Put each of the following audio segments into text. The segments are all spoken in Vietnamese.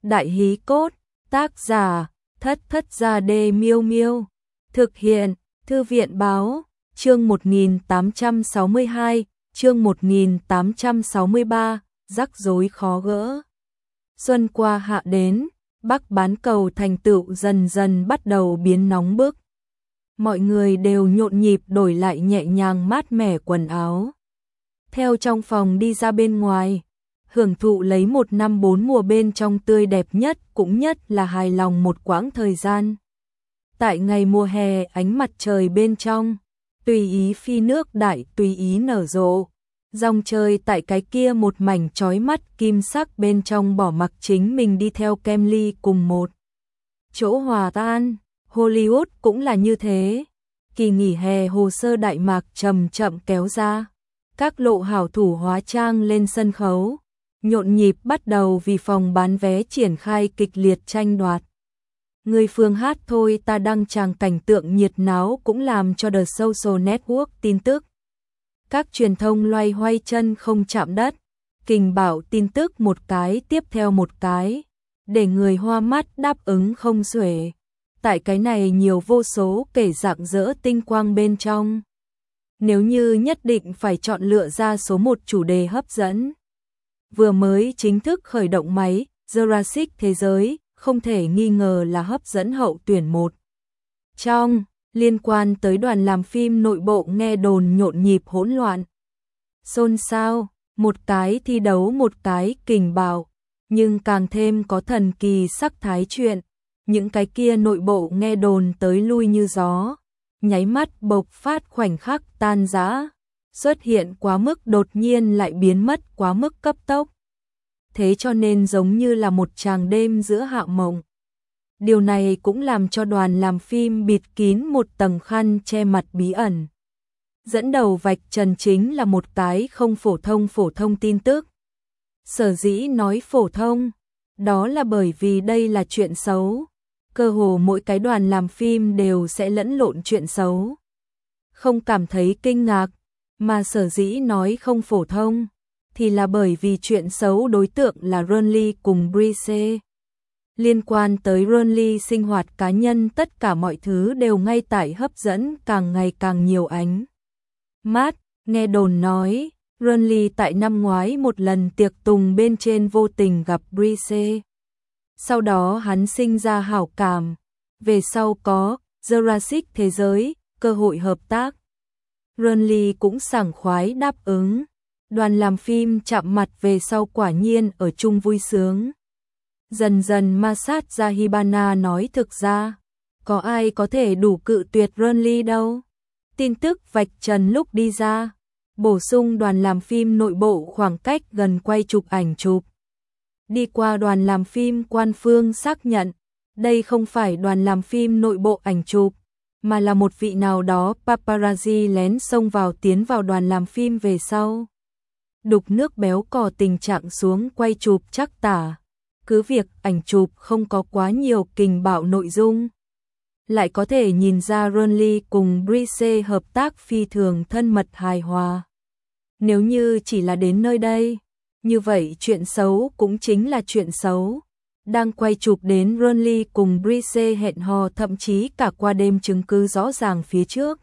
Đại hí cốt, tác giả, Thất Thất Gia Đê Miêu Miêu. Thực hiện, Thư viện báo, chương 1862, chương 1863, rắc rối khó gỡ. Xuân qua hạ đến, Bắc bán cầu thành tựu dần dần bắt đầu biến nóng bức. Mọi người đều nhộn nhịp đổi lại nhẹ nhàng mát mẻ quần áo. Theo trong phòng đi ra bên ngoài, hưởng thụ lấy một năm bốn mùa bên trong tươi đẹp nhất cũng nhất là hài lòng một quãng thời gian. Tại ngày mùa hè ánh mặt trời bên trong, tùy ý phi nước đại tùy ý nở rộ. Dòng trời tại cái kia một mảnh chói mắt kim sắc bên trong bỏ mặc chính mình đi theo kem ly cùng một chỗ hòa tan. Hollywood cũng là như thế. Kỳ nghỉ hè hồ sơ Đại Mạc chậm chậm kéo ra. Các lộ hảo thủ hóa trang lên sân khấu, nhộn nhịp bắt đầu vì phòng bán vé triển khai kịch liệt tranh đoạt. Người phương hát thôi ta đăng tràng cảnh tượng nhiệt náo cũng làm cho The Social Network tin tức. Các truyền thông loay hoay chân không chạm đất, kình bảo tin tức một cái tiếp theo một cái, để người hoa mắt đáp ứng không xuể. Tại cái này nhiều vô số kể rạng rỡ tinh quang bên trong. Nếu như nhất định phải chọn lựa ra số một chủ đề hấp dẫn, vừa mới chính thức khởi động máy, Jurassic Thế giới, không thể nghi ngờ là hấp dẫn hậu tuyển một. Trong, liên quan tới đoàn làm phim nội bộ nghe đồn nhộn nhịp hỗn loạn. Xôn xao, một cái thi đấu một cái kình bạo, nhưng càng thêm có thần kỳ sắc thái chuyện. Những cái kia nội bộ nghe đồn tới lui như gió, nháy mắt bộc phát khoảnh khắc tan rã, xuất hiện quá mức đột nhiên lại biến mất quá mức cấp tốc. Thế cho nên giống như là một tràng đêm giữa hạ mộng. Điều này cũng làm cho đoàn làm phim bịt kín một tầng khăn che mặt bí ẩn. Dẫn đầu vạch trần chính là một cái không phổ thông tin tức. Sở dĩ nói phổ thông, đó là bởi vì đây là chuyện xấu. Cơ hồ mỗi cái đoàn làm phim đều sẽ lẫn lộn chuyện xấu. Không cảm thấy kinh ngạc, mà sở dĩ nói không phổ thông, thì là bởi vì chuyện xấu đối tượng là Ronly cùng Brice. Liên quan tới Ronly sinh hoạt cá nhân tất cả mọi thứ đều ngay tại hấp dẫn càng ngày càng nhiều ánh mắt. Nghe đồn nói, Ronly tại năm ngoái một lần tiệc tùng bên trên vô tình gặp Brice. Sau đó hắn sinh ra hảo cảm, về sau có Jurassic Thế giới, cơ hội hợp tác. Ronly cũng sảng khoái đáp ứng. Đoàn làm phim chạm mặt về sau quả nhiên ở chung vui sướng. Dần dần ma sát ra Hibana nói thực ra, có ai có thể đủ cự tuyệt Ronly đâu. Tin tức vạch trần lúc đi ra, bổ sung đoàn làm phim nội bộ khoảng cách gần quay chụp ảnh chụp. Đi qua đoàn làm phim quan phương xác nhận, đây không phải đoàn làm phim nội bộ ảnh chụp, mà là một vị nào đó paparazzi lén xông vào tiến vào đoàn làm phim về sau. Đục nước béo cò tình trạng xuống quay chụp chắc tả. Cứ việc ảnh chụp không có quá nhiều kình bạo nội dung, lại có thể nhìn ra Ronly cùng Brice hợp tác phi thường thân mật hài hòa. Nếu như chỉ là đến nơi đây, như vậy chuyện xấu cũng chính là chuyện xấu. Đang quay chụp đến Ronly cùng Brice hẹn hò thậm chí cả qua đêm chứng cứ rõ ràng phía trước.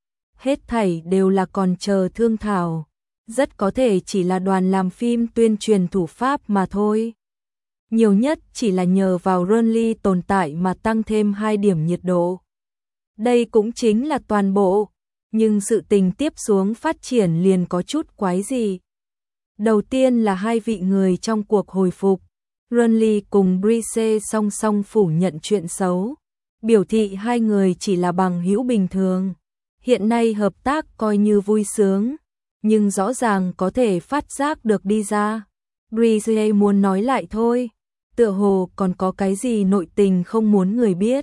Hết thảy đều là còn chờ thương thảo. Rất có thể chỉ là đoàn làm phim tuyên truyền thủ pháp mà thôi. Nhiều nhất chỉ là nhờ vào Ronly tồn tại mà tăng thêm 2 điểm nhiệt độ. Đây cũng chính là toàn bộ, nhưng sự tình tiếp xuống phát triển liền có chút quái gì. Đầu tiên là hai vị người trong cuộc hồi phục. Ronly cùng Brice song song phủ nhận chuyện xấu, biểu thị hai người chỉ là bằng hữu bình thường. Hiện nay hợp tác coi như vui sướng, nhưng rõ ràng có thể phát giác được đi ra. Brice muốn nói lại thôi, tựa hồ còn có cái gì nội tình không muốn người biết.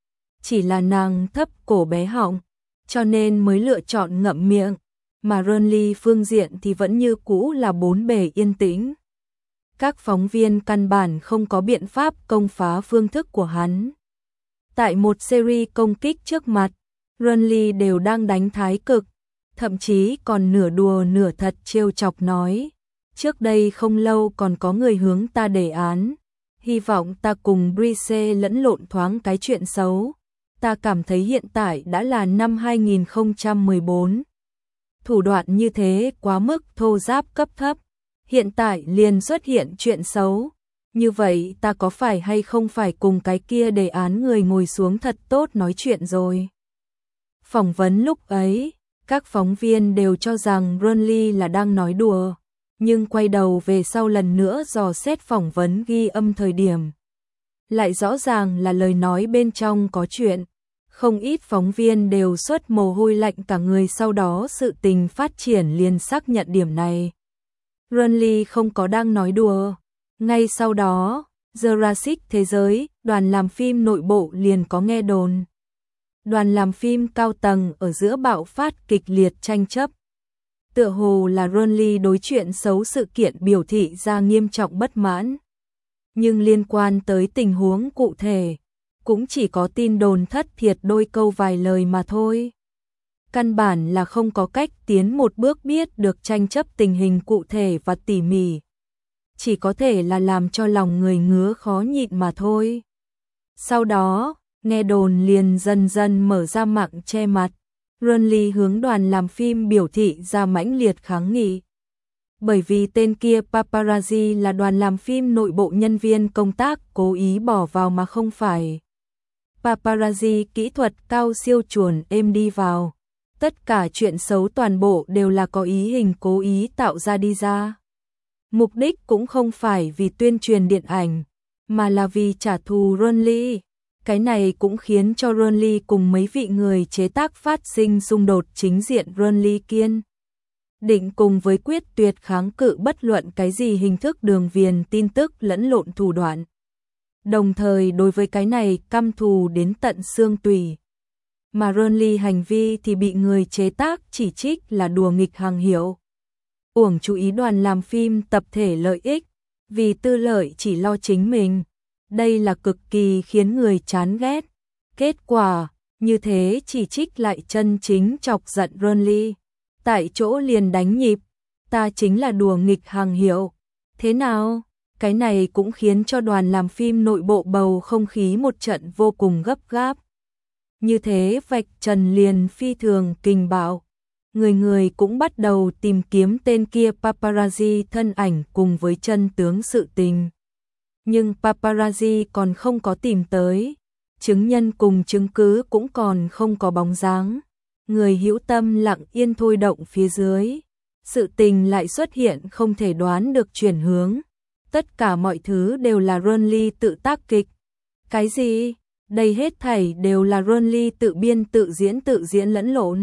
Chỉ là nàng thấp cổ bé họng, cho nên mới lựa chọn ngậm miệng, mà Ronly phương diện thì vẫn như cũ là bốn bề yên tĩnh. Các phóng viên căn bản không có biện pháp công phá phương thức của hắn. Tại một series công kích trước mặt, Ronly đều đang đánh thái cực, thậm chí còn nửa đùa nửa thật trêu chọc nói. Trước đây không lâu còn có người hướng ta đề án, hy vọng ta cùng Brice lẫn lộn thoáng cái chuyện xấu. Ta cảm thấy hiện tại đã là năm 2014. Thủ đoạn như thế quá mức thô ráp cấp thấp. Hiện tại liền xuất hiện chuyện xấu. Như vậy ta có phải hay không phải cùng cái kia đề án người ngồi xuống thật tốt nói chuyện rồi. Phỏng vấn lúc ấy, các phóng viên đều cho rằng Ronly là đang nói đùa. Nhưng quay đầu về sau lần nữa dò xét phỏng vấn ghi âm thời điểm. Lại rõ ràng là lời nói bên trong có chuyện. Không ít phóng viên đều xuất mồ hôi lạnh cả người, sau đó sự tình phát triển liền xác nhận điểm này. Ronly không có đang nói đùa. Ngay sau đó, Jurassic Thế giới, đoàn làm phim nội bộ liền có nghe đồn. Đoàn làm phim cao tầng ở giữa bạo phát kịch liệt tranh chấp. Tựa hồ là Ronly đối chuyện xấu sự kiện biểu thị ra nghiêm trọng bất mãn. Nhưng liên quan tới tình huống cụ thể, cũng chỉ có tin đồn thất thiệt đôi câu vài lời mà thôi. Căn bản là không có cách tiến một bước biết được tranh chấp tình hình cụ thể và tỉ mỉ. Chỉ có thể là làm cho lòng người ngứa khó nhịn mà thôi. Sau đó, nghe đồn liền dần dần mở ra mạng che mặt. Ronly hướng đoàn làm phim biểu thị ra mãnh liệt kháng nghị. Bởi vì tên kia paparazzi là đoàn làm phim nội bộ nhân viên công tác cố ý bỏ vào mà không phải. Paparazzi kỹ thuật cao siêu chuồn êm đi vào. Tất cả chuyện xấu toàn bộ đều là có ý hình cố ý tạo ra đi ra. Mục đích cũng không phải vì tuyên truyền điện ảnh, mà là vì trả thù Ronly. Cái này cũng khiến cho Ronly cùng mấy vị người chế tác phát sinh xung đột chính diện. Ronly kiên định cùng với quyết tuyệt kháng cự bất luận cái gì hình thức đường viền tin tức lẫn lộn thủ đoạn. Đồng thời đối với cái này căm thù đến tận xương tủy. Mà Ronly hành vi thì bị người chế tác chỉ trích là đùa nghịch hàng hiệu. Uổng chú ý đoàn làm phim tập thể lợi ích, vì tư lợi chỉ lo chính mình. Đây là cực kỳ khiến người chán ghét. Kết quả, như thế chỉ trích lại chân chính chọc giận Ronly. Tại chỗ liền đánh nhịp, ta chính là đùa nghịch hàng hiệu. Thế nào? Cái này cũng khiến cho đoàn làm phim nội bộ bầu không khí một trận vô cùng gấp gáp. Như thế vạch trần liền phi thường kinh bạo. Người người cũng bắt đầu tìm kiếm tên kia paparazzi thân ảnh cùng với chân tướng sự tình. Nhưng paparazzi còn không có tìm tới. Chứng nhân cùng chứng cứ cũng còn không có bóng dáng. Người hữu tâm lặng yên thôi động phía dưới. Sự tình lại xuất hiện không thể đoán được chuyển hướng. Tất cả mọi thứ đều là Ronly tự tác kịch. Cái gì? Đây hết thảy đều là Ronly tự biên tự diễn lẫn lộn.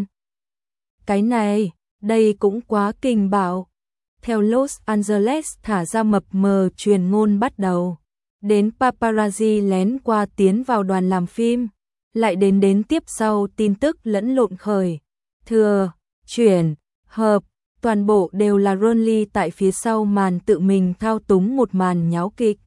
Cái này, đây cũng quá kinh bạo. Theo Los Angeles thả ra mập mờ truyền ngôn bắt đầu. Đến paparazzi lén qua tiến vào đoàn làm phim. Lại đến tiếp sau tin tức lẫn lộn khởi. Thừa, chuyển, hợp, toàn bộ đều là Ronly tại phía sau màn tự mình thao túng một màn nháo kịch.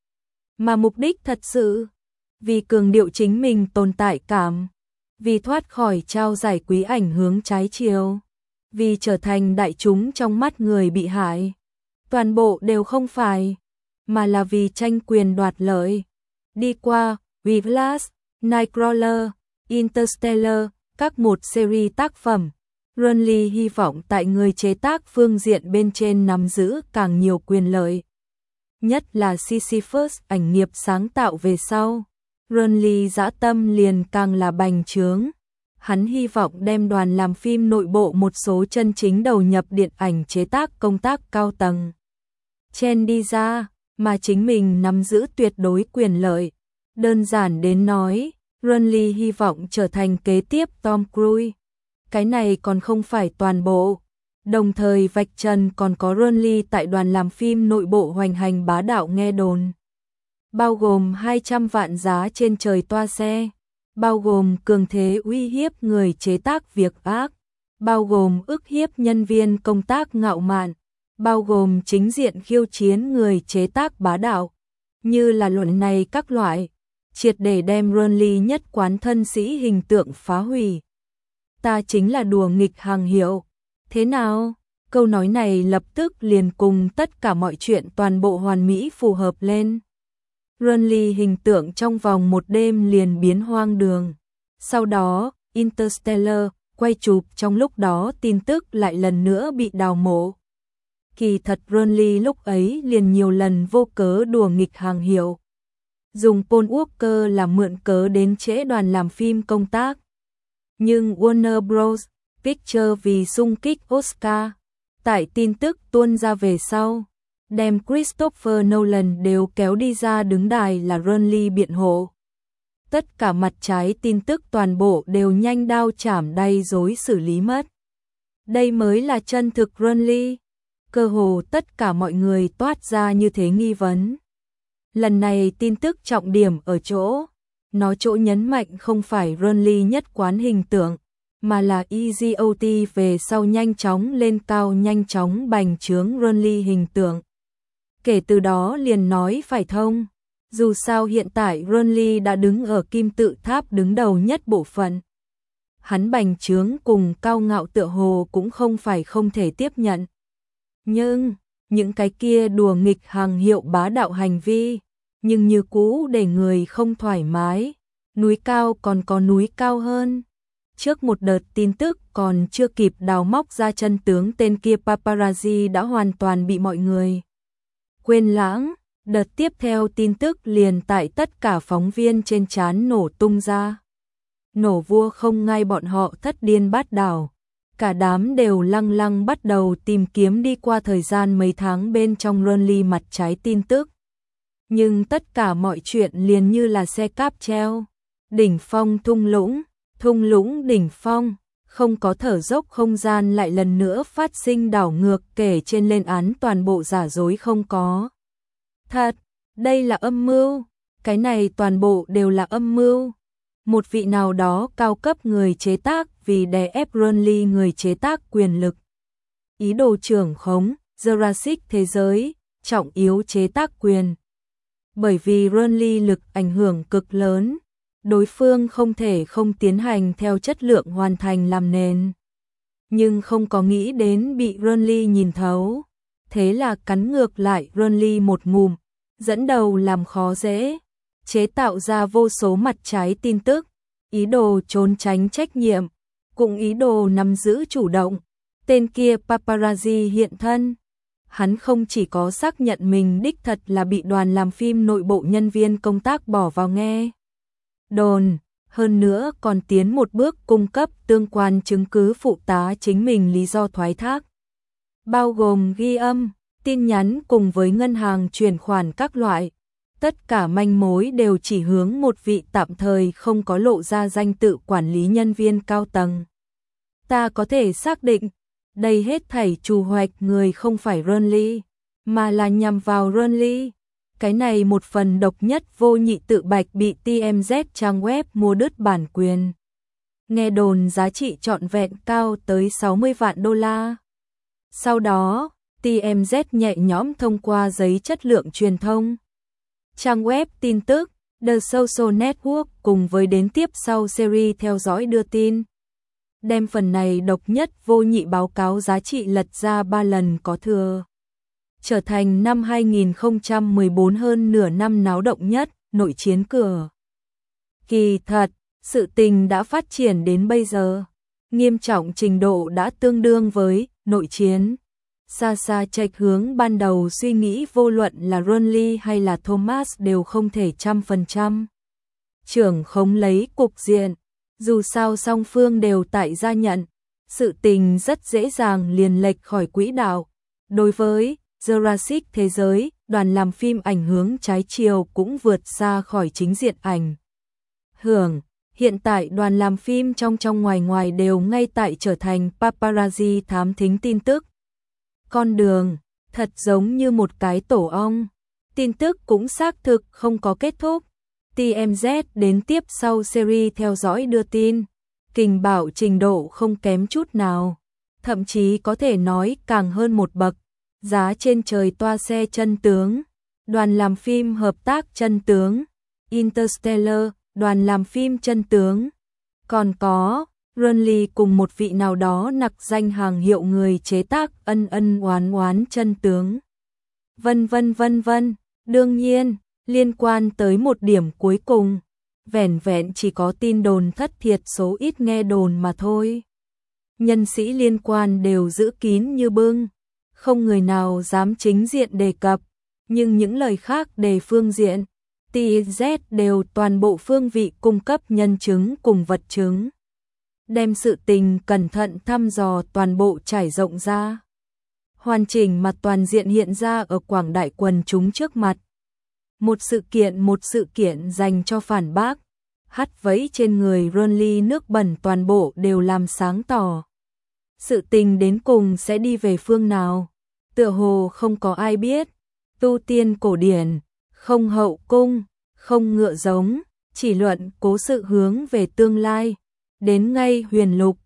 Mà mục đích thật sự, vì cường điệu chính mình tồn tại cảm, vì thoát khỏi trao giải quý ảnh hướng trái chiều, vì trở thành đại chúng trong mắt người bị hại. Toàn bộ đều không phải, mà là vì tranh quyền đoạt lợi. Đi qua Whiplash, Nightcrawler, Interstellar, các một series tác phẩm, Ronly hy vọng tại người chế tác phương diện bên trên nắm giữ càng nhiều quyền lợi. Nhất là Sisyphus ảnh nghiệp sáng tạo về sau, Ronly dã tâm liền càng là bành trướng. Hắn hy vọng đem đoàn làm phim nội bộ một số chân chính đầu nhập điện ảnh chế tác công tác cao tầng chen đi ra, mà chính mình nắm giữ tuyệt đối quyền lợi. Đơn giản đến nói, Ronly hy vọng trở thành kế tiếp Tom Cruise. Cái này còn không phải toàn bộ. Đồng thời vạch trần còn có Ronly tại đoàn làm phim nội bộ hoành hành bá đạo nghe đồn. Bao gồm 200 vạn giá trên trời toa xe. Bao gồm cường thế uy hiếp người chế tác việc ác. Bao gồm ức hiếp nhân viên công tác ngạo mạn. Bao gồm chính diện khiêu chiến người chế tác bá đạo. Như là luận này các loại. Triệt để đem Ronly nhất quán thân sĩ hình tượng phá hủy. Ta chính là đùa nghịch hàng hiệu. Thế nào? Câu nói này lập tức liền cùng tất cả mọi chuyện toàn bộ hoàn mỹ phù hợp lên. Renly hình tượng trong vòng một đêm liền biến hoang đường. Sau đó, Interstellar quay chụp trong lúc đó tin tức lại lần nữa bị đào mộ. Kỳ thật Renly lúc ấy liền nhiều lần vô cớ đùa nghịch hàng hiệu. Dùng Paul Walker làm mượn cớ đến trễ đoàn làm phim công tác. Nhưng Warner Bros. Pictures vì xung kích Oscar, tại tin tức tuôn ra về sau, đem Christopher Nolan đều kéo đi ra đứng đài là Renly biện hộ. Tất cả mặt trái tin tức toàn bộ đều nhanh đao chảm đay dối xử lý mất. Đây mới là chân thực Renly. Cơ hồ tất cả mọi người toát ra như thế nghi vấn. Lần này tin tức trọng điểm ở chỗ, nó chỗ nhấn mạnh không phải Renly nhất quán hình tượng, mà là EGOT về sau nhanh chóng lên cao nhanh chóng bành trướng Renly hình tượng. Kể từ đó liền nói phải thông. Dù sao hiện tại Renly đã đứng ở kim tự tháp đứng đầu nhất bộ phận. Hắn bành trướng cùng cao ngạo tựa hồ cũng không phải không thể tiếp nhận. Nhưng, những cái kia đùa nghịch hàng hiệu bá đạo hành vi, nhưng như cũ để người không thoải mái. Núi cao còn có núi cao hơn. Trước một đợt tin tức còn chưa kịp đào móc ra chân tướng tên kia paparazzi đã hoàn toàn bị mọi người quên lãng. Đợt tiếp theo tin tức liền tại tất cả phóng viên trên trán nổ tung ra. Nổ vua không ngay bọn họ thất điên bát đảo. Cả đám đều lăng lăng bắt đầu tìm kiếm đi qua thời gian mấy tháng bên trong Renly mặt trái tin tức. Nhưng tất cả mọi chuyện liền như là xe cáp treo. Đỉnh phong thung lũng đỉnh phong, không có thở dốc không gian lại lần nữa phát sinh đảo ngược kể trên lên án toàn bộ giả dối không có. Thật, đây là âm mưu, cái này toàn bộ đều là âm mưu. Một vị nào đó cao cấp người chế tác vì đè ép Renly người chế tác quyền lực. Ý đồ trưởng khống, Jurassic thế giới, trọng yếu chế tác quyền. Bởi vì Renly lực ảnh hưởng cực lớn, đối phương không thể không tiến hành theo chất lượng hoàn thành làm nền. Nhưng không có nghĩ đến bị Renly nhìn thấu. Thế là cắn ngược lại Renly một ngụm, dẫn đầu làm khó dễ, chế tạo ra vô số mặt trái tin tức, ý đồ trốn tránh trách nhiệm, cũng ý đồ nắm giữ chủ động. Tên kia paparazzi hiện thân. Hắn không chỉ có xác nhận mình đích thật là bị đoàn làm phim nội bộ nhân viên công tác bỏ vào nghe đồn, hơn nữa còn tiến một bước cung cấp tương quan chứng cứ phụ tá chính mình lý do thoái thác. Bao gồm ghi âm, tin nhắn cùng với ngân hàng chuyển khoản các loại. Tất cả manh mối đều chỉ hướng một vị tạm thời không có lộ ra danh tự quản lý nhân viên cao tầng. Ta có thể xác định, đây hết thảy trù hoạch người không phải Renly, mà là nhằm vào Renly. Cái này một phần độc nhất vô nhị tự bạch bị TMZ trang web mua đứt bản quyền. Nghe đồn giá trị trọn vẹn cao tới 60 vạn đô la. Sau đó, TMZ nhẹ nhõm thông qua giấy chất lượng truyền thông. Trang web tin tức, The Social Network cùng với đến tiếp sau series theo dõi đưa tin. Đem phần này độc nhất vô nhị báo cáo giá trị lật ra 3 lần có thừa. Trở thành năm 2014 hơn nửa năm náo động nhất, nội chiến cửa. Kỳ thật, sự tình đã phát triển đến bây giờ. Nghiêm trọng trình độ đã tương đương với nội chiến. Xa xa chệch hướng ban đầu suy nghĩ vô luận là Renly hay là Thomas đều không thể 100% trưởng khống lấy cục diện. Dù sao song phương đều tại gia nhận, sự tình rất dễ dàng liền lệch khỏi quỹ đạo. Đối với Jurassic thế giới, đoàn làm phim ảnh hướng trái chiều cũng vượt xa khỏi chính diện ảnh hưởng. Hiện tại đoàn làm phim trong ngoài ngoài đều ngay tại trở thành paparazzi thám thính tin tức. Con đường, thật giống như một cái tổ ong. Tin tức cũng xác thực không có kết thúc. TMZ đến tiếp sau series theo dõi đưa tin. Kình bảo trình độ không kém chút nào. Thậm chí có thể nói càng hơn một bậc. Giá trên trời toa xe chân tướng. Đoàn làm phim hợp tác chân tướng. Interstellar, đoàn làm phim chân tướng. Còn có Renly cùng một vị nào đó nặc danh hàng hiệu người chế tác ân ân oán oán chân tướng. Vân vân vân vân. Đương nhiên, Liên quan tới một điểm cuối cùng, vẻn vẹn chỉ có tin đồn thất thiệt số ít nghe đồn mà thôi. Nhân sĩ liên quan đều giữ kín như bưng, không người nào dám chính diện đề cập, nhưng những lời khác đề phương diện, TZ đều toàn bộ phương vị cung cấp nhân chứng cùng vật chứng. Đem sự tình cẩn thận thăm dò toàn bộ trải rộng ra. Hoàn chỉnh mà toàn diện hiện ra ở quảng đại quần chúng trước mặt. Một sự kiện dành cho phản bác, hắt vẫy trên người Ronly nước bẩn toàn bộ đều làm sáng tỏ. Sự tình đến cùng sẽ đi về phương nào, tựa hồ không có ai biết. Tu tiên cổ điển, không hậu cung, không ngựa giống, chỉ luận cố sự hướng về tương lai. Đến ngay huyền lục,